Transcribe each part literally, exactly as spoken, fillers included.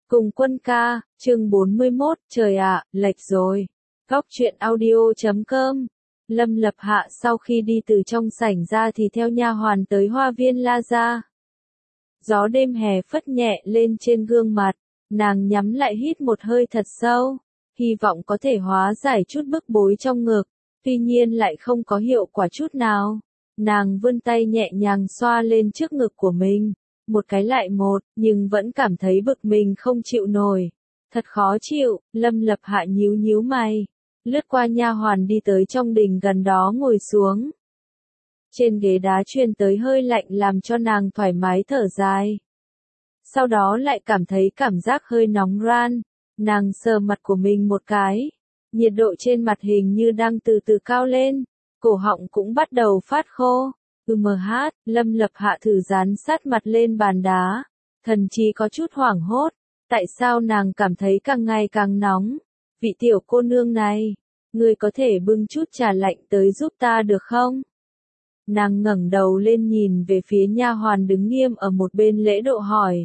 Cùng Quân ca, chương bốn mươi mốt, trời ạ, lệch rồi. Góc truyện audio chấm com. Lâm Lập Hạ sau khi đi từ trong sảnh ra thì theo nha hoàn tới hoa viên La Gia. Gió đêm hè phất nhẹ lên trên gương mặt, nàng nhắm lại hít một hơi thật sâu, hy vọng có thể hóa giải chút bức bối trong ngực, tuy nhiên lại không có hiệu quả chút nào. Nàng vươn tay nhẹ nhàng xoa lên trước ngực của mình, một cái lại một, nhưng vẫn cảm thấy bực mình không chịu nổi. Thật khó chịu, Lâm Lập Hạ nhíu nhíu mày, lướt qua nha hoàn đi tới trong đình gần đó ngồi xuống. Trên ghế đá truyền tới hơi lạnh làm cho nàng thoải mái thở dài. Sau đó lại cảm thấy cảm giác hơi nóng ran, nàng sờ mặt của mình một cái. Nhiệt độ trên mặt hình như đang từ từ cao lên, cổ họng cũng bắt đầu phát khô. Ừ mờ hát, Lâm Lập Hạ thử dán sát mặt lên bàn đá, thần chí có chút hoảng hốt, tại sao nàng cảm thấy càng ngày càng nóng? Vị tiểu cô nương này, ngươi có thể bưng chút trà lạnh tới giúp ta được không? Nàng ngẩng đầu lên nhìn về phía nha hoàn đứng nghiêm ở một bên lễ độ hỏi.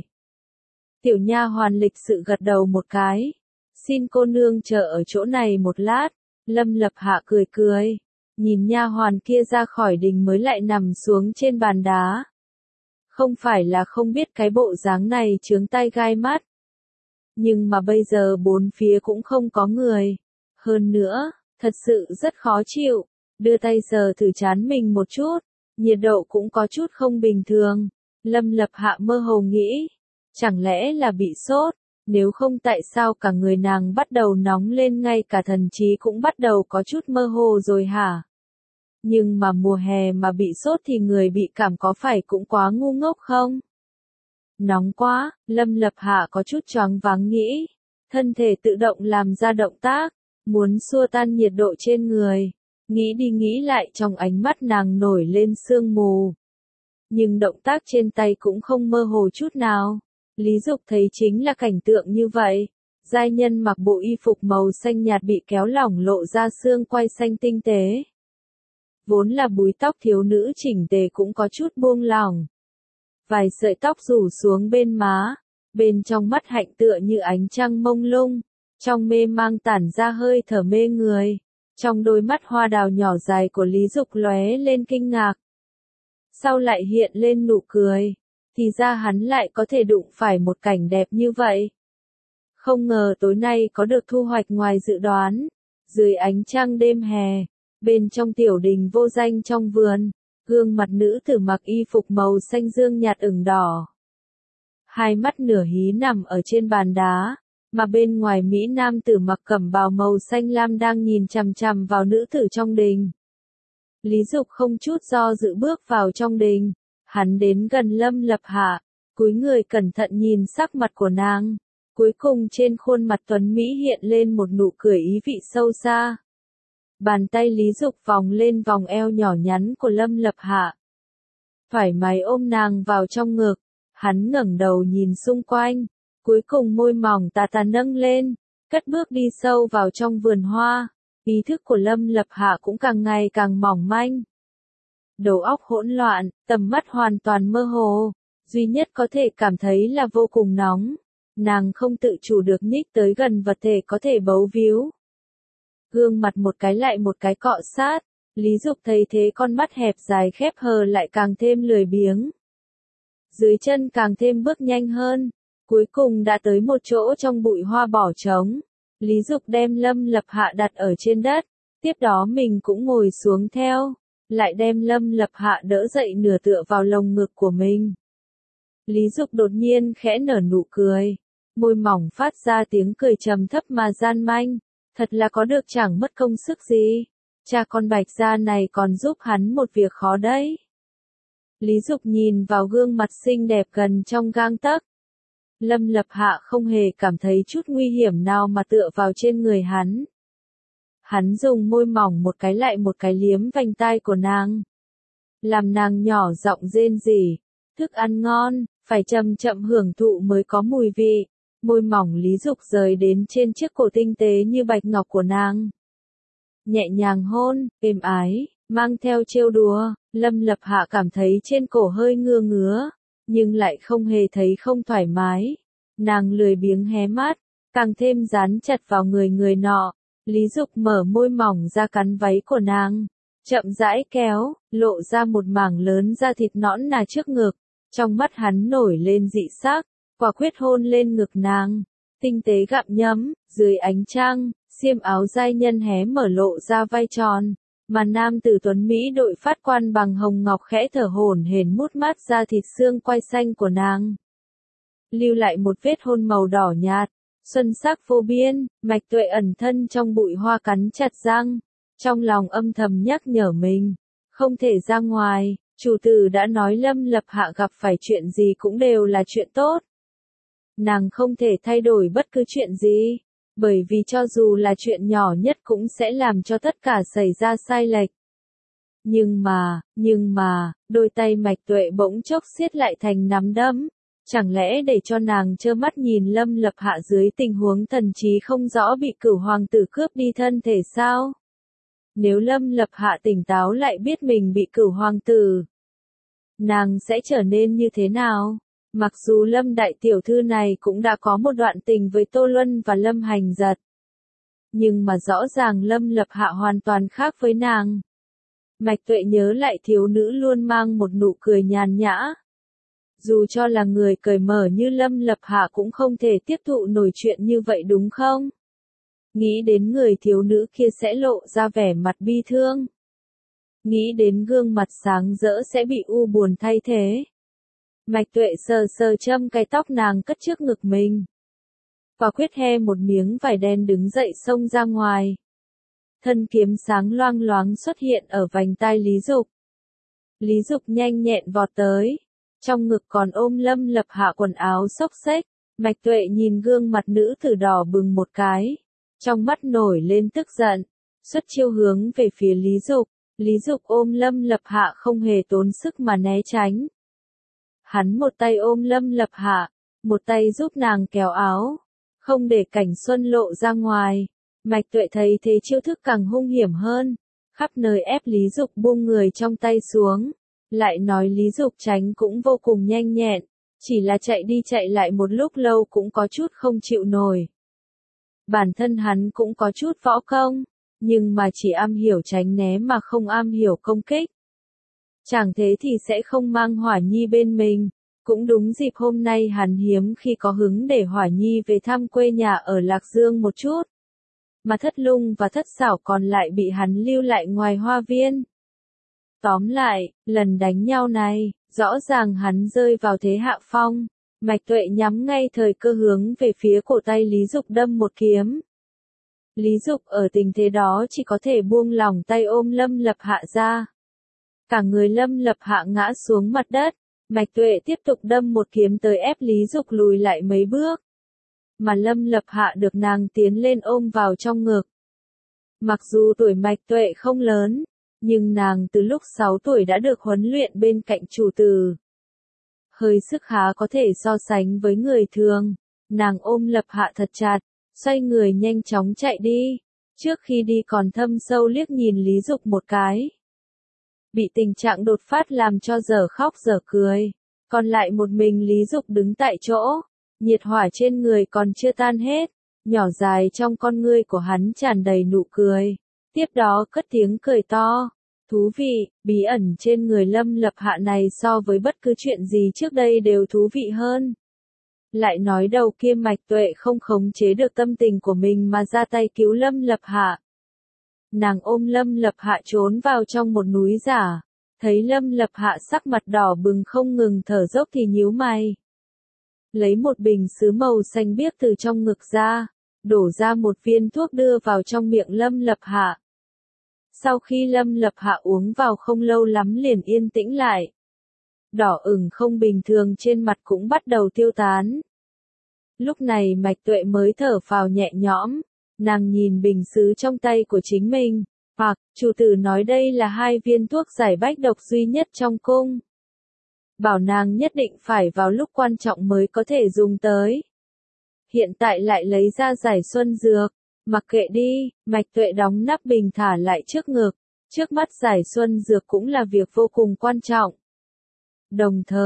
Tiểu nha hoàn lịch sự gật đầu một cái, xin cô nương chờ ở chỗ này một lát. Lâm Lập Hạ cười cười, nhìn nha hoàn kia ra khỏi đình mới lại nằm xuống trên bàn đá. Không phải là không biết cái bộ dáng này chướng tai gai mắt, nhưng mà bây giờ bốn phía cũng không có người. Hơn nữa, thật sự rất khó chịu, đưa tay sờ thử trán mình một chút, nhiệt độ cũng có chút không bình thường. Lâm Lập Hạ mơ hồ nghĩ, chẳng lẽ là bị sốt, nếu không tại sao cả người nàng bắt đầu nóng lên, ngay cả thần trí cũng bắt đầu có chút mơ hồ rồi hả? Nhưng mà mùa hè mà bị sốt thì người bị cảm có phải cũng quá ngu ngốc không? Nóng quá, Lâm Lập Hạ có chút choáng váng nghĩ, thân thể tự động làm ra động tác, muốn xua tan nhiệt độ trên người. Nghĩ đi nghĩ lại trong ánh mắt nàng nổi lên sương mù. Nhưng động tác trên tay cũng không mơ hồ chút nào. Lý Dục thấy chính là cảnh tượng như vậy. Giai nhân mặc bộ y phục màu xanh nhạt bị kéo lỏng lộ ra xương quai xanh tinh tế. Vốn là búi tóc thiếu nữ chỉnh tề cũng có chút buông lỏng. Vài sợi tóc rủ xuống bên má, bên trong mắt hạnh tựa như ánh trăng mông lung, trong mê mang tản ra hơi thở mê người. Trong đôi mắt hoa đào nhỏ dài của Lý Dục lóe lên kinh ngạc. Sau lại hiện lên nụ cười, thì ra hắn lại có thể đụng phải một cảnh đẹp như vậy. Không ngờ tối nay có được thu hoạch ngoài dự đoán. Dưới ánh trăng đêm hè, bên trong tiểu đình vô danh trong vườn, gương mặt nữ tử mặc y phục màu xanh dương nhạt ửng đỏ. Hai mắt nửa hí nằm ở trên bàn đá, mà bên ngoài Mỹ nam tử mặc cẩm bào màu xanh lam đang nhìn chằm chằm vào nữ tử trong đình. Lý Dục không chút do dự bước vào trong đình, hắn đến gần Lâm Lập Hạ, cúi người cẩn thận nhìn sắc mặt của nàng, cuối cùng trên khuôn mặt tuấn Mỹ hiện lên một nụ cười ý vị sâu xa. Bàn tay Lý Dục vòng lên vòng eo nhỏ nhắn của Lâm Lập Hạ, thoải mái ôm nàng vào trong ngực, hắn ngẩng đầu nhìn xung quanh. Cuối cùng môi mỏng tà tà nâng lên, cất bước đi sâu vào trong vườn hoa, ý thức của Lâm Lập Hạ cũng càng ngày càng mỏng manh. Đầu óc hỗn loạn, tầm mắt hoàn toàn mơ hồ, duy nhất có thể cảm thấy là vô cùng nóng. Nàng không tự chủ được nhích tới gần vật thể có thể bấu víu. Gương mặt một cái lại một cái cọ sát, Lý Dục thấy thế con mắt hẹp dài khép hờ lại càng thêm lười biếng. Dưới chân càng thêm bước nhanh hơn. Cuối cùng đã tới một chỗ trong bụi hoa bỏ trống. Lý Dục đem Lâm Lập Hạ đặt ở trên đất, tiếp đó mình cũng ngồi xuống theo, lại đem Lâm Lập Hạ đỡ dậy nửa tựa vào lồng ngực của mình. Lý Dục đột nhiên khẽ nở nụ cười, môi mỏng phát ra tiếng cười trầm thấp mà gian manh, thật là có được chẳng mất công sức gì, cha con Bạch gia này còn giúp hắn một việc khó đấy. Lý Dục nhìn vào gương mặt xinh đẹp gần trong gang tấc. Lâm Lập Hạ không hề cảm thấy chút nguy hiểm nào mà tựa vào trên người hắn. Hắn dùng môi mỏng một cái lại một cái liếm vành tai của nàng, làm nàng nhỏ giọng rên rỉ, thức ăn ngon, phải chậm chậm hưởng thụ mới có mùi vị. Môi mỏng Lý Dục rời đến trên chiếc cổ tinh tế như bạch ngọc của nàng. Nhẹ nhàng hôn, êm ái, mang theo trêu đùa, Lâm Lập Hạ cảm thấy trên cổ hơi ngứa ngứa, nhưng lại không hề thấy không thoải mái. Nàng lười biếng hé mắt, càng thêm dán chặt vào người người nọ. Lý Dục mở môi mỏng ra cắn váy của nàng, chậm rãi kéo, lộ ra một mảng lớn da thịt nõn nà trước ngực. Trong mắt hắn nổi lên dị sắc, quả quyết hôn lên ngực nàng, tinh tế gặm nhấm, dưới ánh trăng, xiêm áo giai nhân hé mở lộ ra vai tròn, mà nam tử tuấn Mỹ đội phát quan bằng hồng ngọc khẽ thở hổn hển mút mát da thịt xương quai xanh của nàng. Lưu lại một vết hôn màu đỏ nhạt, xuân sắc vô biên. Mạch Tuệ ẩn thân trong bụi hoa cắn chặt răng, trong lòng âm thầm nhắc nhở mình, không thể ra ngoài. Chủ tử đã nói Lâm Lập Hạ gặp phải chuyện gì cũng đều là chuyện tốt. Nàng không thể thay đổi bất cứ chuyện gì, bởi vì cho dù là chuyện nhỏ nhất cũng sẽ làm cho tất cả xảy ra sai lệch. Nhưng mà, nhưng mà, đôi tay Mạch Tuệ bỗng chốc siết lại thành nắm đấm. Chẳng lẽ để cho nàng trơ mắt nhìn Lâm Lập Hạ dưới tình huống thần trí không rõ bị Cửu hoàng tử cướp đi thân thể sao? Nếu Lâm Lập Hạ tỉnh táo lại biết mình bị Cửu hoàng tử, nàng sẽ trở nên như thế nào? Mặc dù Lâm đại tiểu thư này cũng đã có một đoạn tình với Tô Luân và Lâm Hành Giật, nhưng mà rõ ràng Lâm Lập Hạ hoàn toàn khác với nàng. Mạch Tuệ nhớ lại thiếu nữ luôn mang một nụ cười nhàn nhã. Dù cho là người cởi mở như Lâm Lập Hạ cũng không thể tiếp thụ nổi chuyện như vậy đúng không? Nghĩ đến người thiếu nữ kia sẽ lộ ra vẻ mặt bi thương. Nghĩ đến gương mặt sáng rỡ sẽ bị u buồn thay thế. Mạch Tuệ sờ sờ châm cái tóc nàng cất trước ngực mình. Quả quyết he một miếng vải đen đứng dậy xông ra ngoài. Thân kiếm sáng loang loáng xuất hiện ở vành tai Lý Dục. Lý Dục nhanh nhẹn vọt tới. Trong ngực còn ôm Lâm Lập Hạ quần áo xốc xếch. Mạch Tuệ nhìn gương mặt nữ tử đỏ bừng một cái. Trong mắt nổi lên tức giận. Xuất chiêu hướng về phía Lý Dục. Lý Dục ôm Lâm Lập Hạ không hề tốn sức mà né tránh. Hắn một tay ôm Lâm Lập Hạ, một tay giúp nàng kéo áo, không để cảnh xuân lộ ra ngoài. Mạch Tuệ thấy thế chiêu thức càng hung hiểm hơn, khắp nơi ép Lý Dục buông người trong tay xuống, lại nói Lý Dục tránh cũng vô cùng nhanh nhẹn, chỉ là chạy đi chạy lại một lúc lâu cũng có chút không chịu nổi. Bản thân hắn cũng có chút võ công, nhưng mà chỉ am hiểu tránh né mà không am hiểu công kích. Chẳng thế thì sẽ không mang Hỏa Nhi bên mình. Cũng đúng dịp hôm nay hắn hiếm khi có hứng để Hỏa Nhi về thăm quê nhà ở Lạc Dương một chút. Mà Thất Lung và Thất Xảo còn lại bị hắn lưu lại ngoài hoa viên. Tóm lại, lần đánh nhau này, rõ ràng hắn rơi vào thế hạ phong. Mạch Tuệ nhắm ngay thời cơ hướng về phía cổ tay Lý Dục đâm một kiếm. Lý Dục ở tình thế đó chỉ có thể buông lỏng tay ôm Lâm Lập Hạ ra. Cả người Lâm Lập Hạ ngã xuống mặt đất, Mạch Tuệ tiếp tục đâm một kiếm tới ép Lý Dục lùi lại mấy bước. Mà Lâm Lập Hạ được nàng tiến lên ôm vào trong ngực. Mặc dù tuổi Mạch Tuệ không lớn, nhưng nàng từ lúc sáu tuổi đã được huấn luyện bên cạnh chủ tử. Hơi sức khá có thể so sánh với người thường, nàng ôm Lập Hạ thật chặt, xoay người nhanh chóng chạy đi, trước khi đi còn thâm sâu liếc nhìn Lý Dục một cái. Bị tình trạng đột phát làm cho dở khóc dở cười, còn lại một mình Lý Dục đứng tại chỗ, nhiệt hỏa trên người còn chưa tan hết, nhỏ dài trong con ngươi của hắn tràn đầy nụ cười, tiếp đó cất tiếng cười to. Thú vị, bí ẩn trên người Lâm Lập Hạ này so với bất cứ chuyện gì trước đây đều thú vị hơn. Lại nói đầu kia Mạch Tuệ không khống chế được tâm tình của mình mà ra tay cứu Lâm Lập Hạ. Nàng ôm Lâm Lập Hạ trốn vào trong một núi giả, thấy Lâm Lập Hạ sắc mặt đỏ bừng không ngừng thở dốc thì nhíu mày. Lấy một bình sứ màu xanh biếc từ trong ngực ra, đổ ra một viên thuốc đưa vào trong miệng Lâm Lập Hạ. Sau khi Lâm Lập Hạ uống vào không lâu lắm liền yên tĩnh lại. Đỏ ửng không bình thường trên mặt cũng bắt đầu tiêu tán. Lúc này Mạch Tuệ mới thở phào nhẹ nhõm, nàng nhìn bình sứ trong tay của chính mình, hoặc, chủ tử nói đây là hai viên thuốc giải bách độc duy nhất trong cung. Bảo nàng nhất định phải vào lúc quan trọng mới có thể dùng tới. Hiện tại lại lấy ra giải xuân dược. Mặc kệ đi, Mạch Tuệ đóng nắp bình thả lại trước ngực, trước mắt giải xuân dược cũng là việc vô cùng quan trọng. Đồng thời,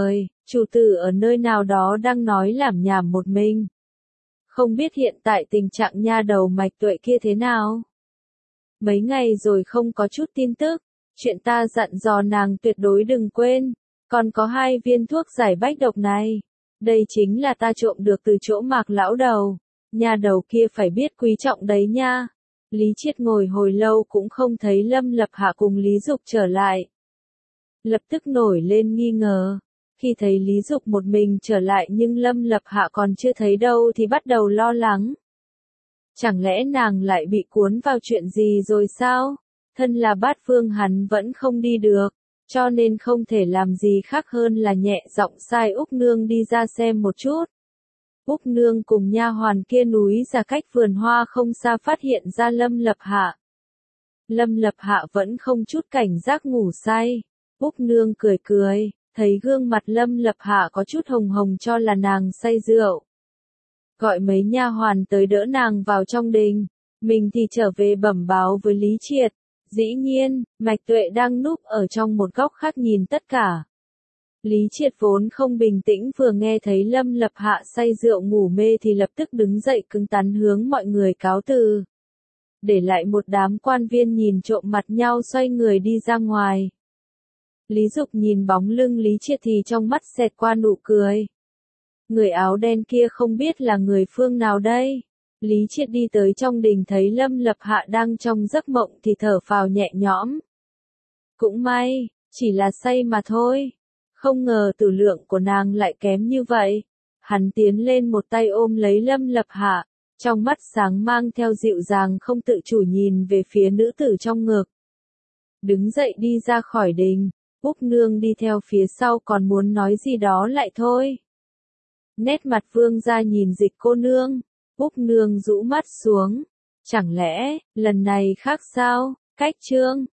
Chủ tử ở nơi nào đó đang nói lảm nhảm một mình. Không biết hiện tại tình trạng nha đầu Mạch Tuệ kia thế nào? Mấy ngày rồi không có chút tin tức, chuyện ta dặn dò nàng tuyệt đối đừng quên, còn có hai viên thuốc giải bách độc này. Đây chính là ta trộm được từ chỗ Mạc lão đầu, nha đầu kia phải biết quý trọng đấy nha. Lý Triệt ngồi hồi lâu cũng không thấy Lâm Lập Hạ cùng Lý Dục trở lại. Lập tức nổi lên nghi ngờ. Khi thấy Lý Dục một mình trở lại nhưng Lâm Lập Hạ còn chưa thấy đâu thì bắt đầu lo lắng. Chẳng lẽ nàng lại bị cuốn vào chuyện gì rồi sao? Thân là bát vương hắn vẫn không đi được, cho nên không thể làm gì khác hơn là nhẹ giọng sai Úc Nương đi ra xem một chút. Úc Nương cùng nha hoàn kia núi ra cách vườn hoa không xa phát hiện ra Lâm Lập Hạ. Lâm Lập Hạ vẫn không chút cảnh giác ngủ say. Úc Nương cười cười, thấy gương mặt Lâm Lập Hạ có chút hồng hồng cho là nàng say rượu. Gọi mấy nha hoàn tới đỡ nàng vào trong đình, mình thì trở về bẩm báo với Lý Triệt. Dĩ nhiên, Mạch Tuệ đang núp ở trong một góc khác nhìn tất cả. Lý Triệt vốn không bình tĩnh vừa nghe thấy Lâm Lập Hạ say rượu ngủ mê thì lập tức đứng dậy cứng rắn hướng mọi người cáo từ. Để lại một đám quan viên nhìn trộm mặt nhau xoay người đi ra ngoài. Lý Dục nhìn bóng lưng Lý Triệt thì trong mắt xẹt qua nụ cười. Người áo đen kia không biết là người phương nào đây? Lý Triệt đi tới trong đình thấy Lâm Lập Hạ đang trong giấc mộng thì thở phào nhẹ nhõm. Cũng may, chỉ là say mà thôi. Không ngờ tử lượng của nàng lại kém như vậy. Hắn tiến lên một tay ôm lấy Lâm Lập Hạ, trong mắt sáng mang theo dịu dàng không tự chủ nhìn về phía nữ tử trong ngực. Đứng dậy đi ra khỏi đình, Úc Nương đi theo phía sau còn muốn nói gì đó lại thôi. Nét mặt Vương gia nhìn Dịch cô nương, Úc Nương rũ mắt xuống. Chẳng lẽ, lần này khác sao? Cách chương